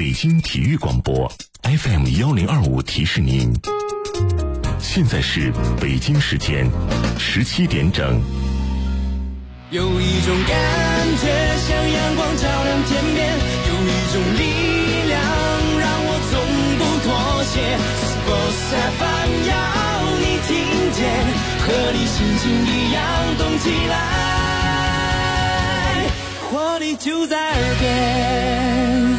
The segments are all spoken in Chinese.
北京体育广播 FM1025提示您，现在是北京时间17点整。 有一种感觉像阳光照亮天边，有一种力量让我从不妥协。Sports FM 要你听见，和你心情一样动起来，活力就在耳边。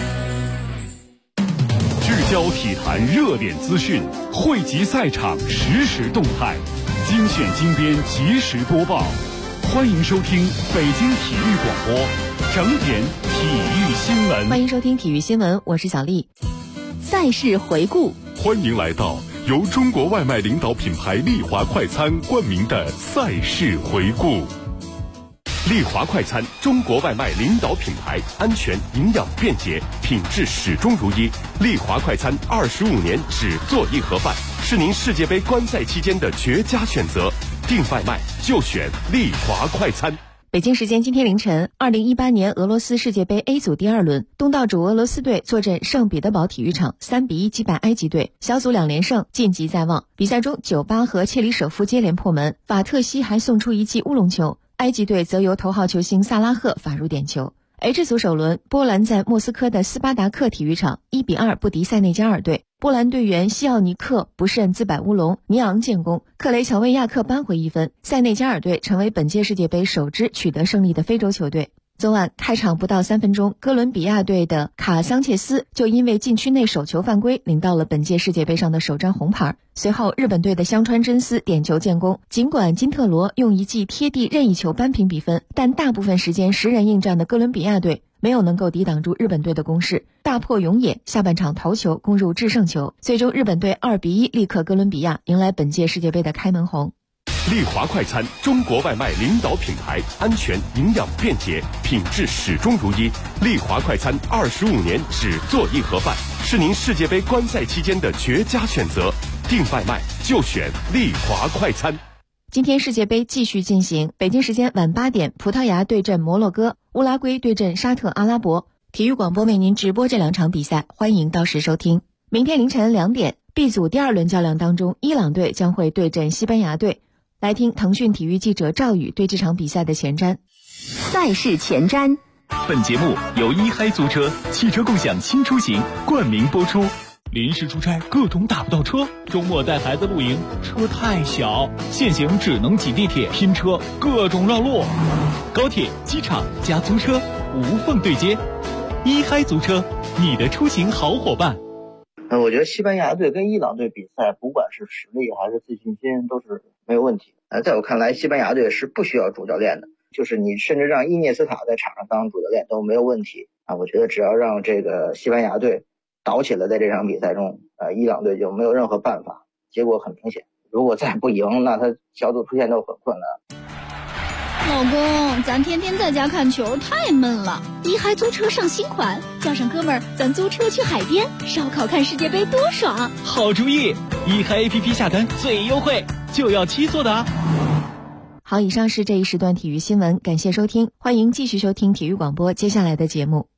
聚焦体坛热点资讯，汇集赛场实时动态，精选精编及时播报。欢迎收听北京体育广播整点体育新闻。 欢迎收听体育新闻，我是小丽。赛事回顾， 欢迎来到由中国外卖领导品牌丽华快餐冠名的赛事回顾。丽华快餐，中国外卖领导品牌，安全、营养、便捷，品质始终如一。丽华快餐25年只做一盒饭，是您世界杯观赛期间的绝佳选择。订外卖就选丽华快餐。 北京时间今天凌晨，2018年俄罗斯世界杯 A 组第2轮，东道主俄罗斯队坐镇圣彼得堡体育场3-1击败埃及队，小组2连胜，晋级在望。比赛中，酒吧和切里舍夫接连破门，法特西还送出一记乌龙球，埃及队则由头号球星萨拉赫罚入点球。H 组首轮，波兰在莫斯科的斯巴达克体育场1-2不敌塞内加尔队，波兰队员西奥尼克不慎自摆乌龙，尼昂建功，克雷乔维亚克扳回一分，塞内加尔队成为本届世界杯首支取得胜利的非洲球队。昨晚开场不到3分钟，哥伦比亚队的卡桑切斯就因为禁区内手球犯规，领到了本届世界杯上的首张红牌。随后，日本队的香川真司点球建功。尽管金特罗用一记贴地任意球扳平比分，但大部分时间10人应战的哥伦比亚队没有能够抵挡住日本队的攻势，大破永野下半场头球攻入制胜球，最终日本队2-1力克哥伦比亚，迎来本届世界杯的开门红。 丽华快餐，中国外卖领导品牌，安全、营养、便捷，品质始终如一。丽华快餐25年只做一盒饭，是您世界杯观赛期间的绝佳选择。订外卖就选丽华快餐。 今天世界杯继续进行，北京时间晚8点，葡萄牙对阵摩洛哥，乌拉圭对阵沙特阿拉伯。体育广播为您直播这2场比赛，欢迎到时收听。明天凌晨2点，B 组第2轮较量当中，伊朗队将会对阵西班牙队。来听腾讯体育记者赵宇对这场比赛的前瞻。 赛事前瞻。 本节目由一嗨租车汽车共享轻出行冠名播出。临时出差各种打不到车，周末带孩子露营车太小，现行只能挤地铁拼车，各种绕路。高铁、机场加租车无缝对接，一嗨租车，你的出行好伙伴。 我觉得西班牙队跟伊朗队比赛，不管是实力还是自信心都是没有问题。在我看来，西班牙队是不需要主教练的，就是你甚至让伊涅斯塔在场上当主教练都没有问题啊。我觉得只要让这个西班牙队倒起了，在这场比赛中，伊朗队就没有任何办法。结果很明显，如果再不赢，那他小组出线都很困难。 老公，咱天天在家看球太闷了，一嗨租车上新款，叫上哥们儿，咱租车去海边烧烤看世界杯多爽！ 好主意，一嗨 APP 下单最优惠，就要7座的啊！ 好，以上是这一时段体育新闻，感谢收听，欢迎继续收听体育广播接下来的节目。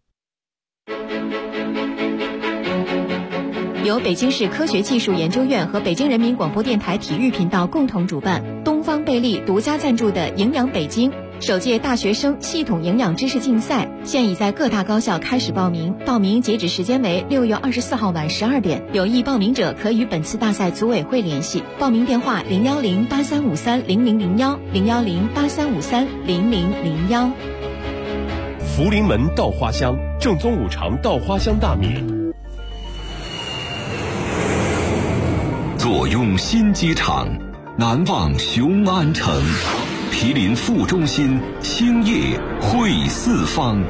由北京市科学技术研究院和北京人民广播电台体育频道共同主办，东方贝利独家赞助的营养北京首届大学生系统营养知识竞赛现已在各大高校开始报名，报名截止时间为6月24号晚12点，有意报名者可与本次大赛组委会联系，报名电话01083530001 01083530001。 福临门稻花香，正宗五常稻花香大米。 坐拥新机场，难忘雄安城，毗邻副中心，兴业汇四方。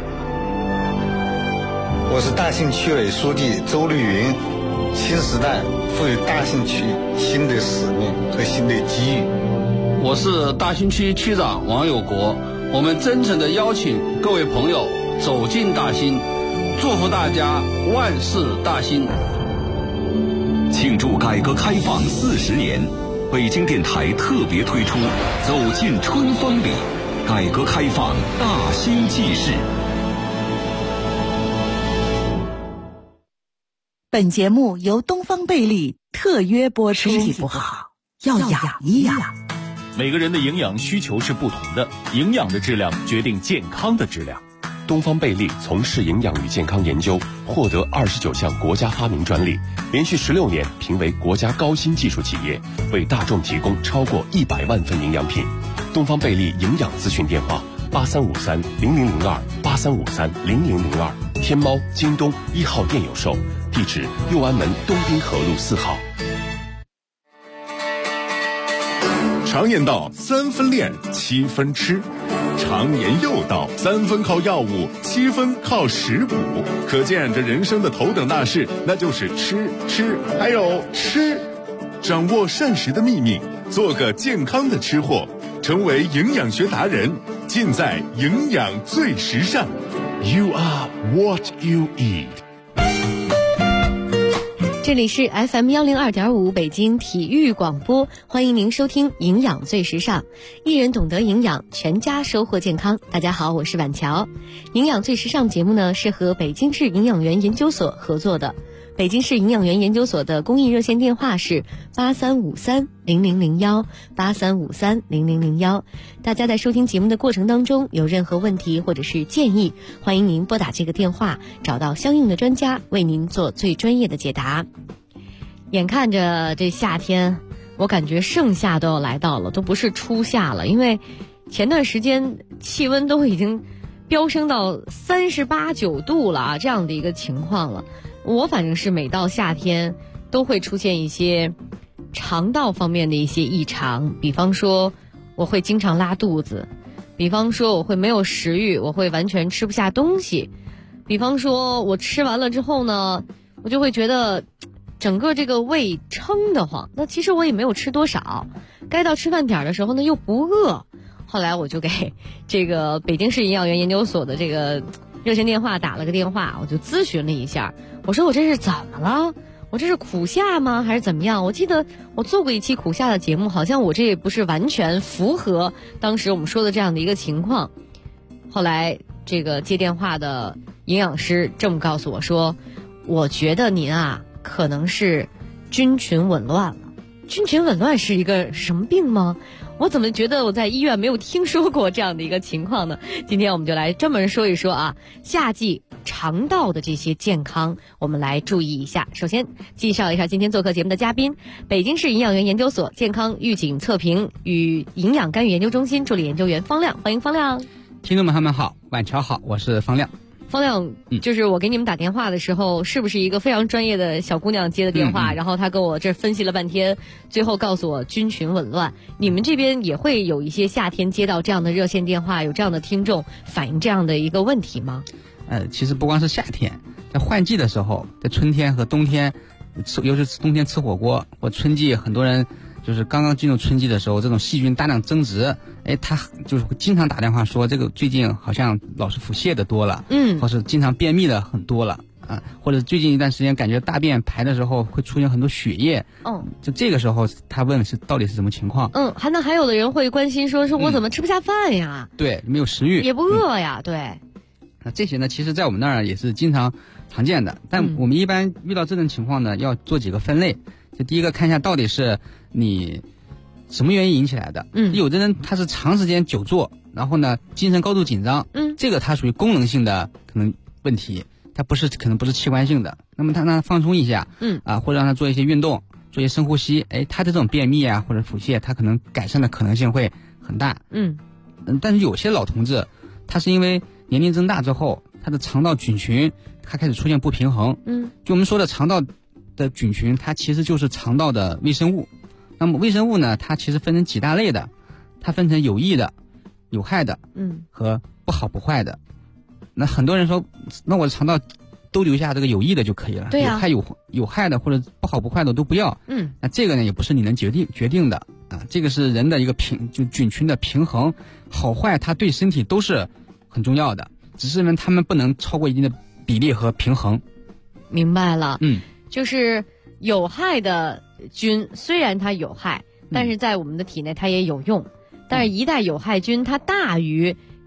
我是大兴区委书记周绿云。新时代赋予大兴区新的使命和新的机遇。 我是大兴区区长王有国，我们真诚地邀请各位朋友走进大兴，祝福大家万事大兴。 庆祝改革开放40年，北京电台特别推出走进春风里，改革开放大兴纪事。 本节目由东方贝利特约播出。身体不好要养一养。 每个人的营养需求是不同的，营养的质量决定健康的质量。 东方贝利从事营养与健康研究，获得29项国家发明专利，连续16年评为国家高新技术企业，为大众提供超过100万份营养品。东方贝利营养咨询电话83530002，83530002，天猫、京东1号店有售，地址右安门东滨河路4号。 常言道3分练7分吃，常言又道3分靠药物7分靠食补，可见这人生的头等大事那就是吃还有吃。掌握膳食的秘密，做个健康的吃货，成为营养学达人，尽在营养最时尚。 You are what you eat。 这里是 FM102.5 北京体育广播，欢迎您收听营养最时尚，一人懂得营养，全家收获健康。大家好，我是婉乔。营养最时尚节目呢是和北京市营养员研究所合作的，北京市营养员研究所的公益热线电话是83530001 83530001。大家在收听节目的过程当中有任何问题或者是建议，欢迎您拨打这个电话，找到相应的专家为您做最专业的解答。眼看着这夏天，我感觉盛夏都要来到了，都不是初夏了，因为前段时间气温都已经飙升到38、9度了啊，这样的一个情况了。我反正是每到夏天都会出现一些肠道方面的一些异常，比方说我会经常拉肚子，比方说我会没有食欲，我会完全吃不下东西，比方说我吃完了之后呢，我就会觉得整个这个胃撑得慌，那其实我也没有吃多少，该到吃饭点的时候呢又不饿。后来我就给这个北京市营养员研究所的这个热线电话打了个电话，我就咨询了一下，我说我这是怎么了？我这是苦夏吗？还是怎么样？我记得我做过一期苦夏的节目，好像我这也不是完全符合当时我们说的这样的一个情况。后来这个接电话的营养师这么告诉我说，我觉得您啊可能是菌群紊乱了。菌群紊乱是一个什么病吗？我怎么觉得我在医院没有听说过这样的一个情况呢？今天我们就来专门说一说啊，夏季肠道的这些健康，我们来注意一下。首先介绍一下今天做客节目的嘉宾，北京市营养员研究所健康预警测评与营养干预研究中心助理研究员方亮，欢迎方亮。 听众们好，晚上好，我是方亮。 方亮，就是我给你们打电话的时候，是不是一个非常专业的小姑娘接的电话？然后她跟我这分析了半天，最后告诉我菌群紊乱。你们这边也会有一些夏天接到这样的热线电话，有这样的听众反映这样的一个问题吗？ 其实不光是夏天，在换季的时候，在春天和冬天，尤其是冬天吃火锅，或春季很多人就是刚刚进入春季的时候，这种细菌大量增殖，他就是经常打电话说这个最近好像老是腹泻的多了，或是经常便秘的很多了啊，或者最近一段时间感觉大便排的时候会出现很多血液，就这个时候他问是到底是什么情况？ 还有的人会关心说我怎么吃不下饭呀？ 对，没有食欲， 也不饿呀，对。 那这些呢，其实在我们那儿也是经常见的，但我们一般遇到这种情况呢，要做几个分类。就第一个看一下到底是你什么原因引起来的。有的人他是长时间久坐，然后呢精神高度紧张，这个它属于功能性的可能问题，它可能不是器官性的。那么他让他放松一下，或者让他做一些运动，做一些深呼吸，他的这种便秘啊或者腹泻，他可能改善的可能性会很大。但是有些老同志，他是因为年龄增大之后，他的肠道菌群它开始出现不平衡。就我们说的肠道的菌群，它其实就是肠道的微生物。那么微生物呢，它其实分成几大类的，它分成有益的、有害的，和不好不坏的。那很多人说，那我的肠道都留下这个有益的就可以了，有害的或者不好不坏的都不要。那这个呢也不是你能决定的啊，这个是人的一个就菌群的平衡，好坏它对身体都是很重要的，只是呢他们不能超过一定的比例和平衡。 明白了。就是有害的菌虽然它有害，但是在我们的体内它也有用，但是一旦有害菌它大于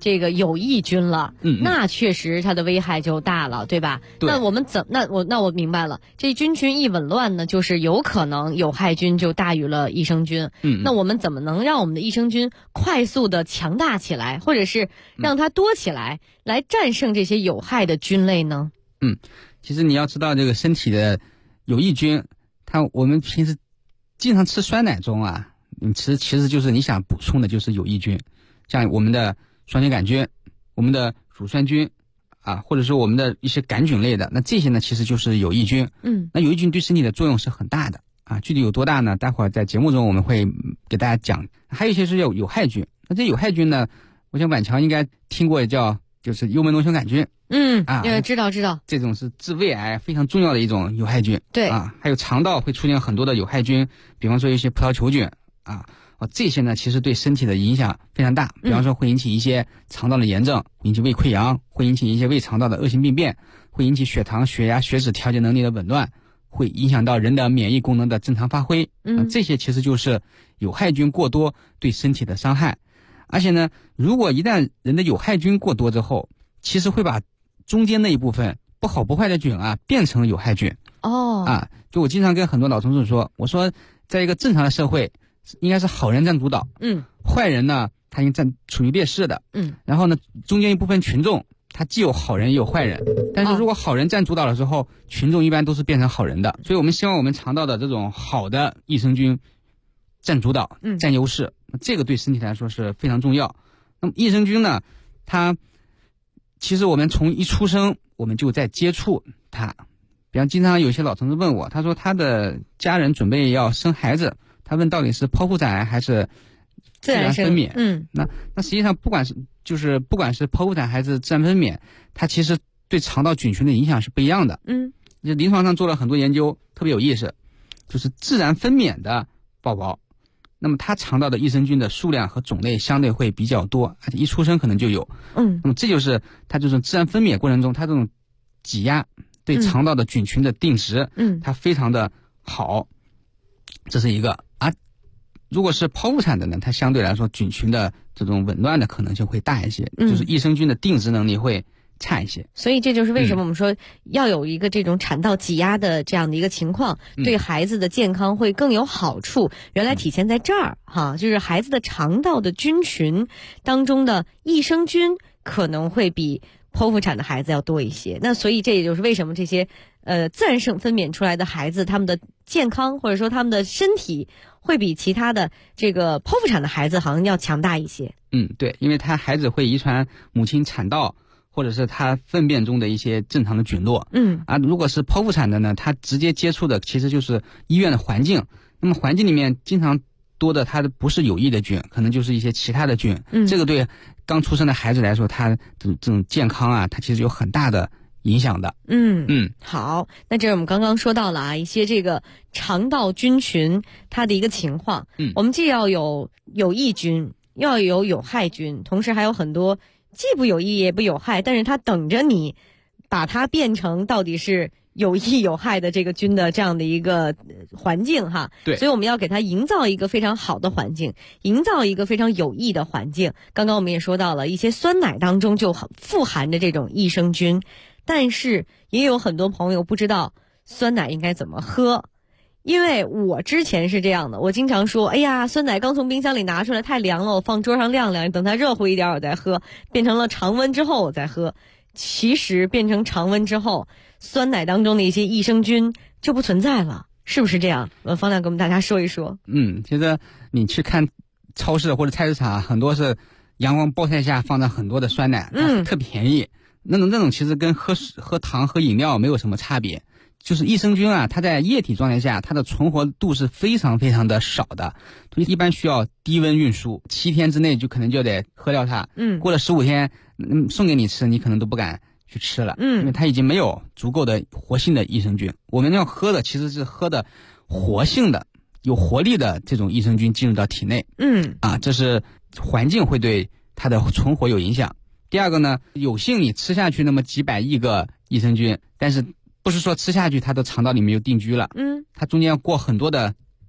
这个有益菌了，那确实它的危害就大了，对吧？ 对。 那我们我明白了，这菌群一紊乱呢，就是有可能有害菌就大于了益生菌。那我们怎么能让我们的益生菌快速的强大起来，或者是让它多起来，来战胜这些有害的菌类呢？ 其实你要知道，这个身体的有益菌，我们平时经常吃酸奶中啊，其实就是你想补充的就是有益菌，像我们的双歧杆菌、我们的乳酸菌啊，或者说我们的一些杆菌类的，那这些呢其实就是有益菌。那有益菌对身体的作用是很大的啊，具体有多大呢？待会儿在节目中我们会给大家讲。还有一些是有害菌，那这有害菌呢，我想婉强应该听过就是幽门螺旋杆菌。 知道。 这种是治胃癌非常重要的一种有害菌。 对啊，还有肠道会出现很多的有害菌，比方说一些葡萄球菌啊。这些呢，其实对身体的影响非常大，比方说会引起一些肠道的炎症，引起胃溃疡，会引起一些胃肠道的恶性病变，会引起血糖、血压、血脂调节能力的紊乱，会影响到人的免疫功能的正常发挥。这些其实就是有害菌过多对身体的伤害。而且呢，如果一旦人的有害菌过多之后，其实会把中间那一部分不好不坏的菌啊变成有害菌。就我经常跟很多老同事说，我说在一个正常的社会，应该是好人占主导，坏人呢他应该处于劣势的，然后呢中间一部分群众他既有好人也有坏人，但是如果好人占主导的时候，群众一般都是变成好人的，所以我们希望我们肠道的这种好的益生菌占主导，占优势，这个对身体来说是非常重要。那么益生菌呢，它其实我们从一出生我们就在接触它，比方经常有些老同志问我，他说他的家人准备要生孩子，他问到底是剖腹产癌还是自然分娩？那实际上不管是剖腹产还是自然分娩，它其实对肠道菌群的影响是不一样的。就临床上做了很多研究，特别有意思，就是自然分娩的宝宝，那么他肠道的益生菌的数量和种类相对会比较多，而且一出生可能就有。那么这就是它这种自然分娩过程中，它这种挤压对肠道的菌群的定值，它非常的好，这是一个。如果是剖腹产的呢，它相对来说菌群的这种紊乱的可能性会大一些，就是益生菌的定植能力会差一些。 所以这就是为什么我们说要有一个这种产道挤压的这样的一个情况，对孩子的健康会更有好处。原来体现在这儿哈，就是孩子的肠道的菌群当中的益生菌可能会比剖腹产的孩子要多一些。那所以这也就是为什么这些自然分娩出来的孩子，他们的健康或者说他们的身体会比其他的这个剖腹产的孩子好像要强大一些。 对，因为他孩子会遗传母亲产道或者是他粪便中的一些正常的菌落。如果是剖腹产的呢，他直接接触的其实就是医院的环境。那么环境里面经常多的，它不是有益的菌，可能就是一些其他的菌。这个对刚出生的孩子来说，他这种健康啊，它其实有很大的影响的。 好，那这是我们刚刚说到了一些这个肠道菌群它的一个情况。我们既要有益菌，要有有害菌，同时还有很多既不有益也不有害，但是它等着你把它变成到底是有益有害的这个菌的这样的一个环境哈。 对， 所以我们要给它营造一个非常好的环境，营造一个非常有益的环境。刚刚我们也说到了一些酸奶当中就富含着这种益生菌，但是也有很多朋友不知道酸奶应该怎么喝。因为我之前是这样的，我经常说，哎呀，酸奶刚从冰箱里拿出来太凉了，我放桌上晾晾，等它热乎一点我再喝，变成了常温之后我再喝。其实变成常温之后，酸奶当中的一些益生菌就不存在了，是不是这样？方亮给我们大家说一说。 其实你去看超市或者菜市场，很多是阳光暴晒下放着很多的酸奶，它特便宜。那种其实跟喝糖喝饮料没有什么差别。就是益生菌啊，它在液体状态下，它的存活度是非常非常的少的，一般需要低温运输，7天之内就可能就得喝掉它。过了15天，送给你吃，你可能都不敢去吃了。因为它已经没有足够的活性的益生菌。我们要喝的其实是喝的活性的、有活力的这种益生菌进入到体内。这是环境会对它的存活有影响。第二个呢，有幸你吃下去那么几百亿个益生菌，但是不是说吃下去它的肠道里面就定居了，它中间要过很多的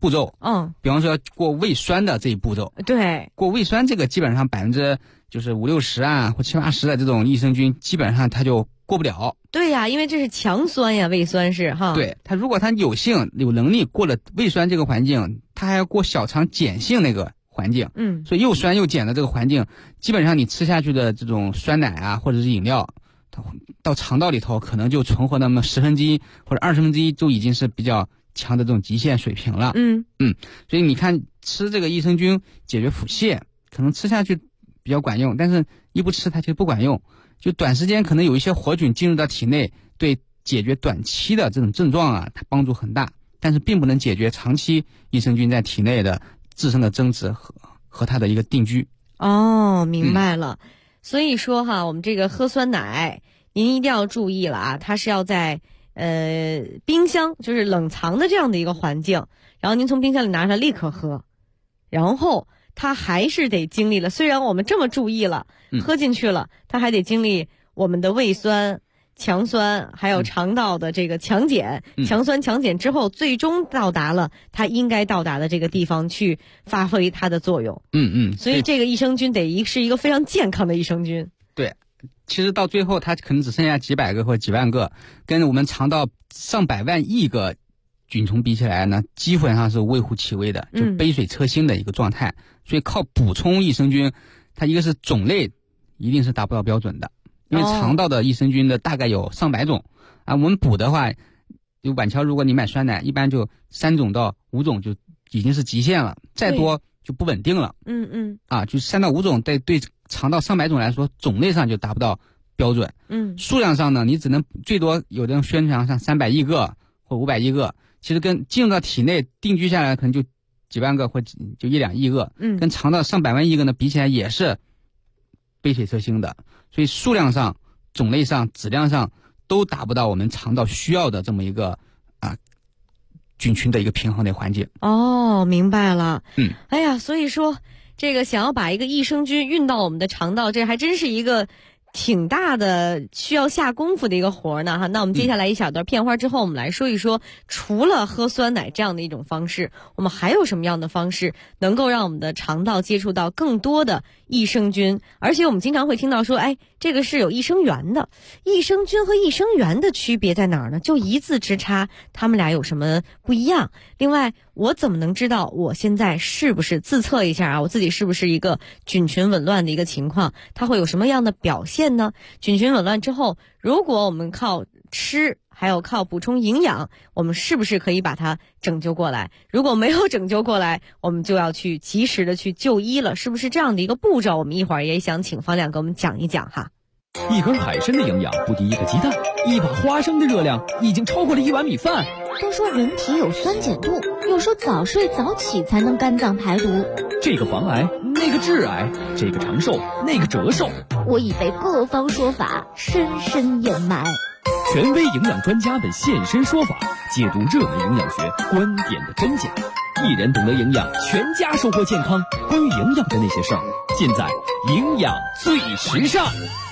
步骤。比方说要过胃酸的这一步骤。 对， 过胃酸这个基本上就是50-60啊或70-80的这种益生菌，基本上它就过不了。 对呀，因为这是强酸呀，胃酸是哈。 对，它如果它有能力过了胃酸这个环境，它还要过小肠碱性那个环境。所以又酸又碱的这个环境，基本上你吃下去的这种酸奶啊或者是饮料，它到肠道里头可能就存活那么1/10或者1/20就已经是比较强的这种极限水平了。所以你看吃这个益生菌解决腹泻，可能吃下去比较管用，但是一不吃它就不管用，就短时间可能有一些活菌进入到体内，对解决短期的这种症状啊，它帮助很大，但是并不能解决长期益生菌在体内的自身的增殖和它的一个定居。 明白了。所以说哈，我们这个喝酸奶，您一定要注意了啊，它是要在冰箱，就是冷藏的这样的一个环境，然后您从冰箱里拿出来立刻喝，然后它还是得经历了，虽然我们这么注意了，喝进去了，它还得经历我们的胃酸、强酸，还有肠道的这个强碱，强酸强碱之后，最终到达了它应该到达的这个地方去发挥它的作用。所以这个益生菌是一个非常健康的益生菌。 对，其实到最后它可能只剩下几百个或几万个，跟我们肠道上百万亿个菌虫比起来呢，基本上是微乎其微的，就杯水车薪的一个状态。所以靠补充益生菌，它一个是种类一定是达不到标准的，因为肠道的益生菌的大概有上百种啊。我们补的话，就板桥如果你买酸奶，一般就3种到5种就已经是极限了，再多就不稳定了。就3到5种，对肠道上百种来说，种类上就达不到标准。数量上呢，你只能最多有的人宣传像300亿个或500亿个，其实跟进入到体内定居下来可能就几万个或就1-2亿个，跟肠道上百万亿个呢比起来也是杯水车薪的。所以数量上、种类上、质量上都达不到我们肠道需要的这么一个菌群的一个平衡的环境。 明白了。哎呀，所以说这个想要把一个益生菌运到我们的肠道，这还真是一个挺大的需要下功夫的一个活呢哈。那我们接下来一小段片花之后，我们来说一说，除了喝酸奶这样的一种方式，我们还有什么样的方式能够让我们的肠道接触到更多的益生菌？而且我们经常会听到说，这个是有益生元的。益生菌和益生元的区别在哪儿呢？就一字之差，它们俩有什么不一样？另外，我怎么能知道我现在是不是自测一下啊？我自己是不是一个菌群紊乱的一个情况？它会有什么样的表现呢？菌群紊乱之后，如果我们靠吃还有靠补充营养，我们是不是可以把它拯救过来？如果没有拯救过来，我们就要去及时的去就医了，是不是这样的一个步骤？我们一会儿也想请方亮给我们讲一讲哈。 一根海参的营养不敌一个鸡蛋，一把花生的热量已经超过了1碗米饭。 都说人体有酸碱度，又说早睡早起才能肝脏排毒。 这个防癌，那个致癌，这个长寿，那个折寿。 我已被各方说法深深掩埋。 权威营养专家们现身说法，解读热门营养学观点的真假。一人懂得营养，全家收获健康。关于营养的那些事儿，尽在营养最时尚。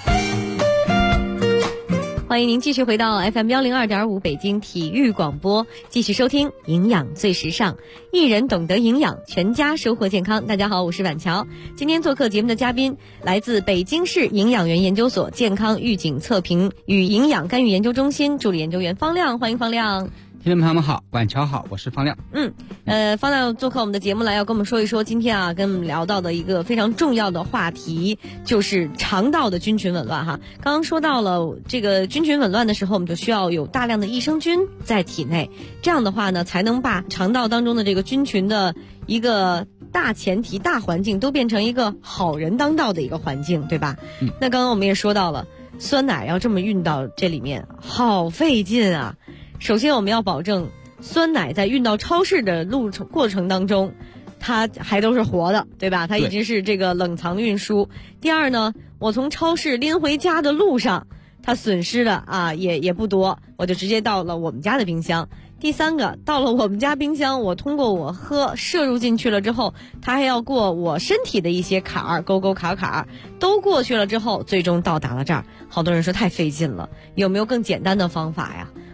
欢迎您继续回到 FM102.5 北京体育广播，继续收听营养最时尚，一人懂得营养，全家收获健康。大家好，我是婉乔。今天做客节目的嘉宾来自北京市营养园研究所健康预警测评与营养干预研究中心助理研究员方亮，欢迎方亮。 听众朋友们好，晚乔好，我是方亮。 方亮做客我们的节目来，要跟我们说一说今天啊，跟我们聊到的一个非常重要的话题，就是肠道的菌群紊乱哈。刚刚说到了这个菌群紊乱的时候，我们就需要有大量的益生菌在体内，这样的话呢，才能把肠道当中的这个菌群的一个大前提、大环境都变成一个好人当道的一个环境，对吧？那刚刚我们也说到了，酸奶要这么运到这里面，好费劲啊。首先我们要保证酸奶在运到超市的过程当中，它还都是活的，对吧？它已经是这个冷藏运输。第二呢，我从超市拎回家的路上，它损失的也不多，我就直接到了我们家的冰箱。第三个，到了我们家冰箱，我通过我喝摄入进去了之后，它还要过我身体的一些坎儿，沟沟坎坎都过去了之后，最终到达了这儿。好多人说太费劲了，有没有更简单的方法呀？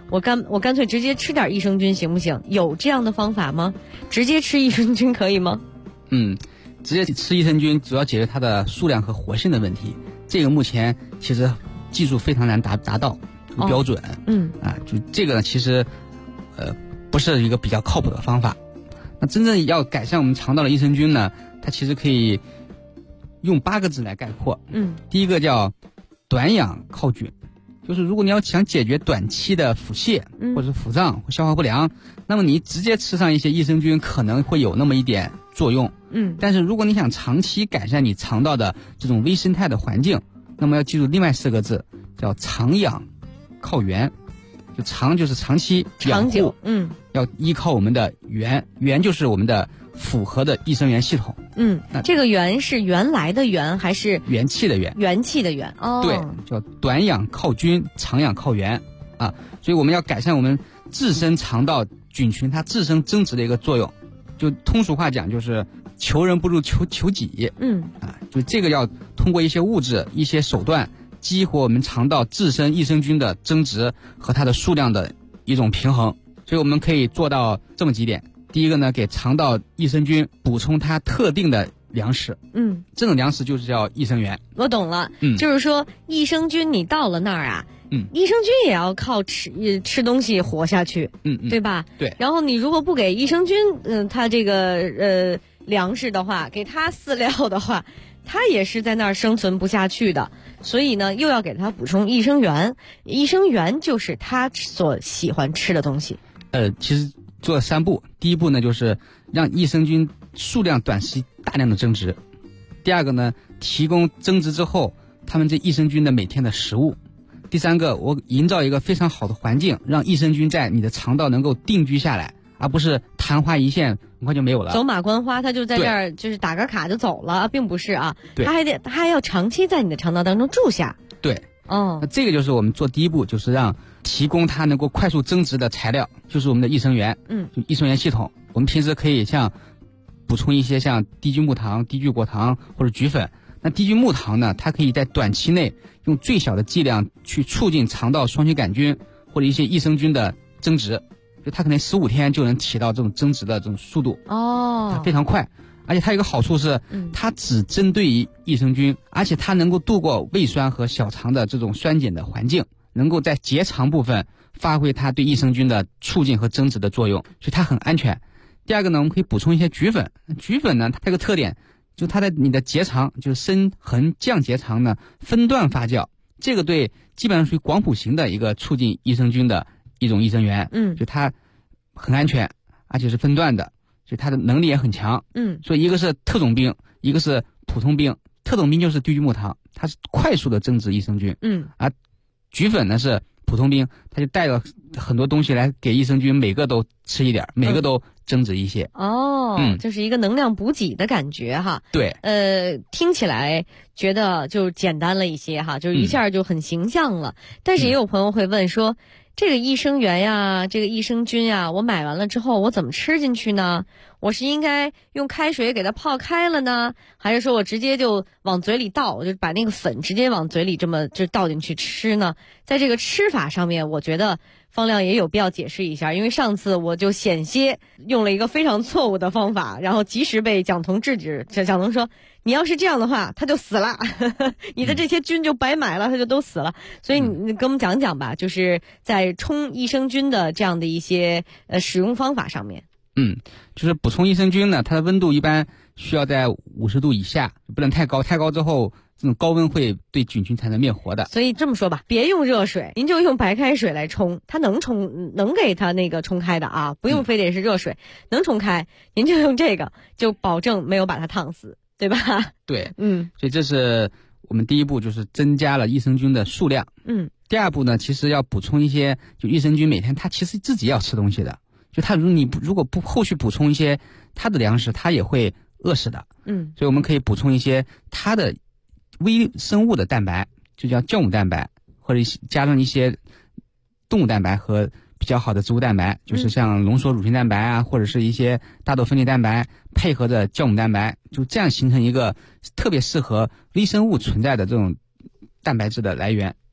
我干脆直接吃点益生菌行不行？有这样的方法吗？直接吃益生菌可以吗？ 直接吃益生菌主要解决它的数量和活性的问题，这个目前其实技术非常难达到标准。就这个呢，其实不是一个比较靠谱的方法。那真正要改善我们肠道的益生菌呢，它其实可以用8个字来概括。第一个叫短养靠菌，就是如果你要想解决短期的腹泻或者腹胀或消化不良，那么你直接吃上一些益生菌可能会有那么一点作用。但是如果你想长期改善你肠道的这种微生态的环境，那么要记住另外4个字，叫长养靠源。就长就是长期养护，要依靠我们的源就是我们的复合的益生元系统。 那这个源是原来的源还是元气的元？ 元气的元。 对，叫短养靠菌，长养靠源啊。所以我们要改善我们自身肠道菌群它自身增殖的一个作用。就通俗话讲，就是求人不如求己。就这个要通过一些物质、一些手段，激活我们肠道自身益生菌的增殖和它的数量的一种平衡。所以我们可以做到这么几点。第一个呢，给肠道益生菌补充它特定的粮食。这种粮食就是叫益生元。 我懂了。就是说益生菌你到了那儿啊，益生菌也要靠吃东西活下去。对吧？ 对。 然后你如果不给益生菌它这个粮食的话，给它饲料的话，它也是在那儿生存不下去的。所以呢，又要给它补充益生元。益生元就是它所喜欢吃的东西。 其实做3步。第一步呢，就是让益生菌数量短期大量的增殖。第二个呢，提供增殖之后它们这益生菌的每天的食物。第3个，我营造一个非常好的环境，让益生菌在你的肠道能够定居下来，而不是昙花一现很快就没有了， 走马观花，它就在这儿就是打个卡就走了，并不是啊。 对， 它还要长期在你的肠道当中住下。 对。那这个就是我们做第一步，就是让提供它能够快速增殖的材料，就是我们的益生元。就益生元系统，我们平时可以像补充一些像低聚木糖、低聚果糖或者菊粉。那低聚木糖呢，它可以在短期内用最小的剂量去促进肠道双歧杆菌或者一些益生菌的增殖，就它可能15天就能起到这种增殖的这种速度。它非常快。而且它有一个好处是，它只针对于益生菌，而且它能够度过胃酸和小肠的这种酸碱的环境，能够在结肠部分发挥它对益生菌的促进和增殖的作用，所以它很安全。第二个呢，我们可以补充一些菊粉。菊粉呢，它这个特点就它在你的结肠，就是深横降结肠呢分段发酵，这个对基本上属于广谱型的一个促进益生菌的一种益生元。就它很安全，而且是分段的。所以它的能力也很强。所以一个是特种兵，一个是普通兵。特种兵就是低聚木糖，它是快速的增殖益生菌。而菊粉呢是普通兵，它就带了很多东西来给益生菌每个都吃一点，每个都增殖一些。 就是一个能量补给的感觉哈。 对。 听起来觉得就简单了一些哈，就是一下就很形象了。但是也有朋友会问说，这个益生元呀，这个益生菌呀，我买完了之后我怎么吃进去呢？我是应该用开水给它泡开了呢，还是说我直接就往嘴里倒，我就把那个粉直接往嘴里这么就倒进去吃呢？在这个吃法上面，我觉得方亮也有必要解释一下，因为上次我就险些用了一个非常错误的方法，然后及时被蒋彤制止。蒋彤说，你要是这样的话他就死了你的这些菌就白买了，他就都死了。所以你跟我们讲讲吧，就是在冲益生菌的这样的一些使用方法上面。 就是补充益生菌呢，它的温度一般需要在50度以下，不能太高，太高之后这种高温会对菌群产生灭活的。 所以这么说吧，别用热水，您就用白开水来冲，它能给它那个冲开的啊，不用非得是热水，能冲开，您就用这个，就保证没有把它烫死，对吧？ 对。所以这是我们第一步，就是增加了益生菌的数量。第二步呢，其实要补充一些，就益生菌每天它其实自己要吃东西的，就它如果不后续补充一些它的粮食，它也会饿死的。所以我们可以补充一些它的微生物的蛋白，就叫酵母蛋白，或者加上一些动物蛋白和比较好的植物蛋白，就是像浓缩乳清蛋白啊，或者是一些大豆分裂蛋白配合着酵母蛋白，就这样形成一个特别适合微生物存在的这种蛋白质的来源。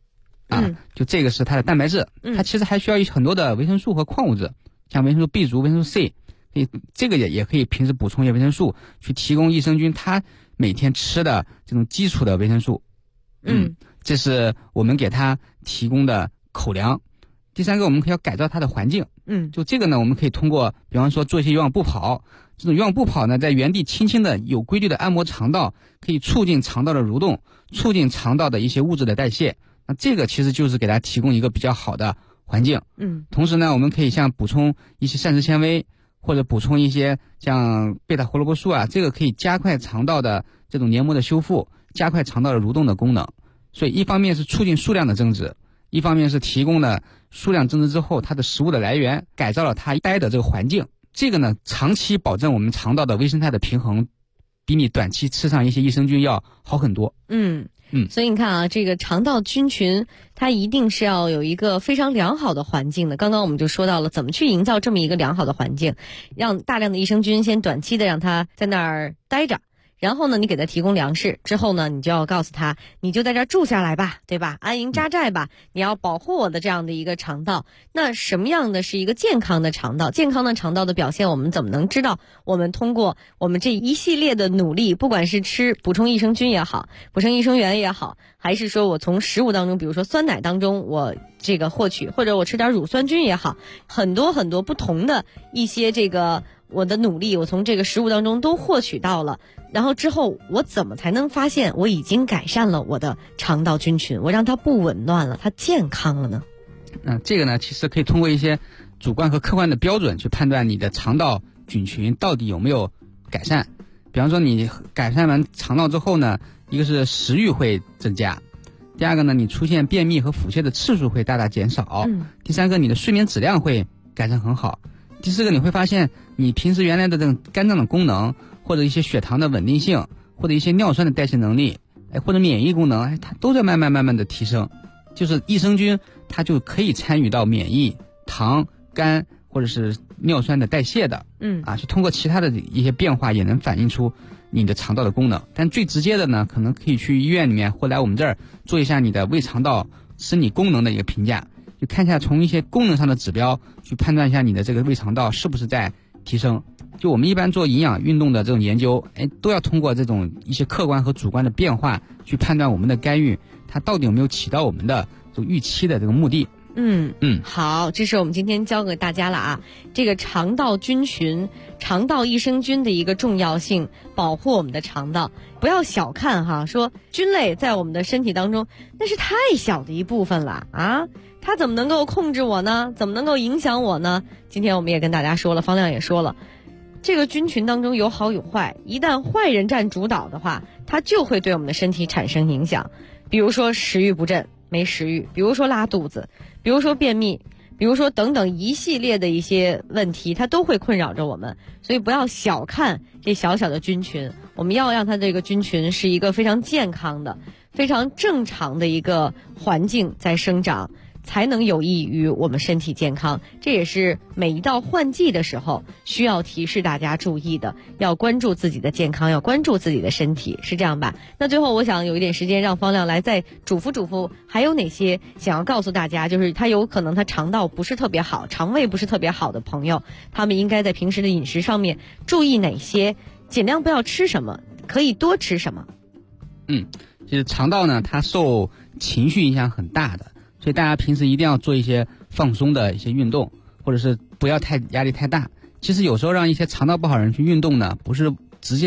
就这个是它的蛋白质，它其实还需要很多的维生素和矿物质，像维生素 B 族、维生素 C， 这个也可以平时补充一些维生素，去提供益生菌它每天吃的这种基础的维生素。这是我们给它提供的口粮。第三个，我们可以要改造它的环境。就这个呢，我们可以通过，比方说做一些有氧步跑。这种有氧步跑呢，在原地轻轻的、有规律的按摩肠道，可以促进肠道的蠕动，促进肠道的一些物质的代谢。那这个其实就是给它提供一个比较好的环境。同时呢，我们可以像补充一些膳食纤维，或者补充一些像贝塔胡萝卜素啊，这个可以加快肠道的这种黏膜的修复，加快肠道的蠕动的功能。所以一方面是促进数量的增值，一方面是提供了数量增值之后它的食物的来源，改造了它待的这个环境。这个呢，长期保证我们肠道的微生态的平衡，比你短期吃上一些益生菌要好很多。 所以你看啊，这个肠道菌群它一定是要有一个非常良好的环境的。刚刚我们就说到了怎么去营造这么一个良好的环境，让大量的益生菌先短期的让它在那儿待着。然后呢，你给他提供粮食之后呢，你就要告诉他，你就在这儿住下来吧，对吧？安营扎寨吧，你要保护我的这样的一个肠道。那什么样的是一个健康的肠道？健康的肠道的表现，我们怎么能知道？我们通过我们这一系列的努力，不管是吃补充益生菌也好，补充益生元也好，还是说我从食物当中，比如说酸奶当中我这个获取，或者我吃点乳酸菌也好，很多很多不同的一些这个我的努力，我从这个食物当中都获取到了。然后之后我怎么才能发现我已经改善了我的肠道菌群，我让它不紊乱了，它健康了呢？ 这个呢，其实可以通过一些主观和客观的标准去判断你的肠道菌群到底有没有改善。比方说你改善完肠道之后呢，一个是食欲会增加，第二个呢，你出现便秘和腹泻的次数会大大减少，第三个，你的睡眠质量会改善很好，第四个，你会发现你平时原来的这种肝脏的功能，或者一些血糖的稳定性，或者一些尿酸的代谢能力，或者免疫功能，它都在慢慢的提升。就是益生菌它就可以参与到免疫、糖、肝或者是尿酸的代谢的，是通过其他的一些变化也能反映出你的肠道的功能。但最直接的呢，可能可以去医院里面或来我们这儿做一下你的胃肠道生理功能的一个评价，就看一下从一些功能上的指标去判断一下你的这个胃肠道是不是在提升。就我们一般做营养运动的这种研究，都要通过这种一些客观和主观的变化去判断我们的干预它到底有没有起到我们的这种预期的这个目的。 好，这是我们今天教给大家了啊，这个肠道菌群、肠道益生菌的一个重要性，保护我们的肠道。不要小看哈，说菌类在我们的身体当中那是太小的一部分了啊，它怎么能够控制我呢？怎么能够影响我呢？今天我们也跟大家说了，方亮也说了，这个菌群当中有好有坏，一旦坏人占主导的话，它就会对我们的身体产生影响。比如说食欲不振，没食欲，比如说拉肚子，比如说便秘，比如说等等一系列的一些问题，它都会困扰着我们。所以不要小看这小小的菌群，我们要让它这个菌群是一个非常健康的、非常正常的一个环境在生长，才能有益于我们身体健康。这也是每一到换季的时候需要提示大家注意的，要关注自己的健康，要关注自己的身体，是这样吧？那最后我想有一点时间让方亮来再嘱咐还有哪些想要告诉大家，就是他有可能他肠道不是特别好，肠胃不是特别好的朋友，他们应该在平时的饮食上面注意哪些，尽量不要吃什么，可以多吃什么。 其实肠道呢，它受情绪影响很大的，所以大家平时一定要做一些放松的一些运动，或者是不要压力太大。其实有时候让一些肠道不好的人去运动呢，不是